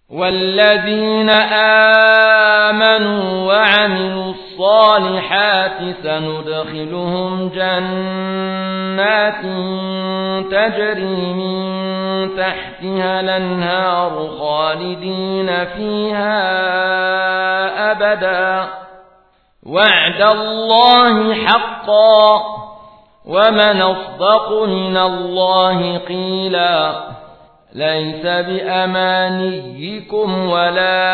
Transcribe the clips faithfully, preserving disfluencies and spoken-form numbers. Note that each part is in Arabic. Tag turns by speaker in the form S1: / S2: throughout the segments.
S1: والذين آمنوا وعملوا الصالحات سندخلهم جنات تجري من تحتها الأنهار خالدين فيها أبدا وعد الله حقا ومن أصدق من الله قيلا ليس بأمانيكم ولا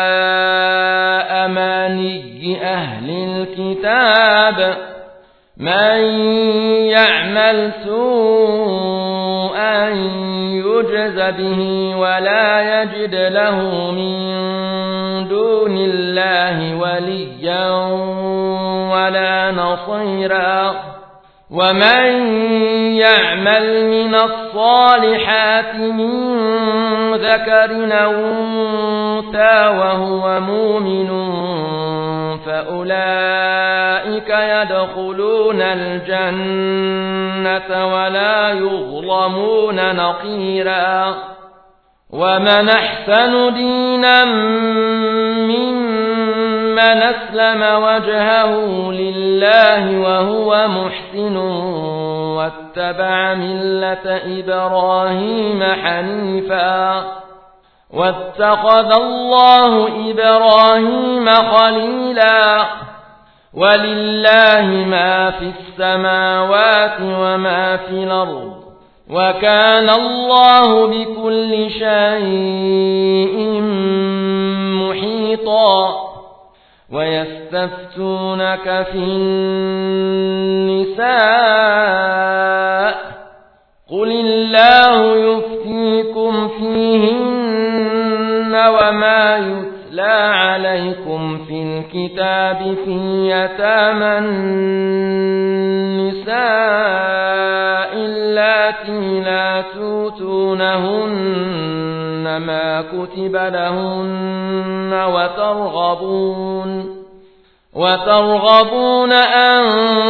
S1: أماني أهل الكتاب من يعمل سوءا يجز به ولا يجد له من دون الله وليا ولا نصيرا ومن يعمل من الصالحات من ذكر أو أنثى وهو مؤمن فأولئك يدخلون الجنة ولا يظلمون نقيرا ومن أحسن دينا ممن أسلم وجهه لله وهو محسن واتبع ملة إبراهيم حنيفا واتخذ الله إبراهيم خليلا ولله ما في السماوات وما في الأرض وكان الله بكل شيء محيطا ويستفتونك في النساء قل الله يفتيكم فيهن وما يتلى عليكم في الكتاب في يتامى النساء اللاتي لا توتونهن ما كتب لهن وترغبون وترغبون أن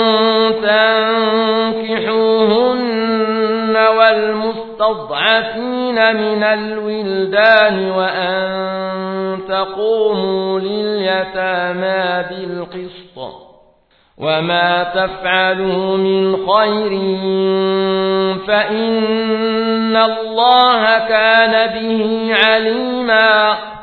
S1: تنكحوهن والمستضعفين من الولدان وأن تقوموا لليتامى بالقسط وما تفعلوا من خير فإن الله كان به عليما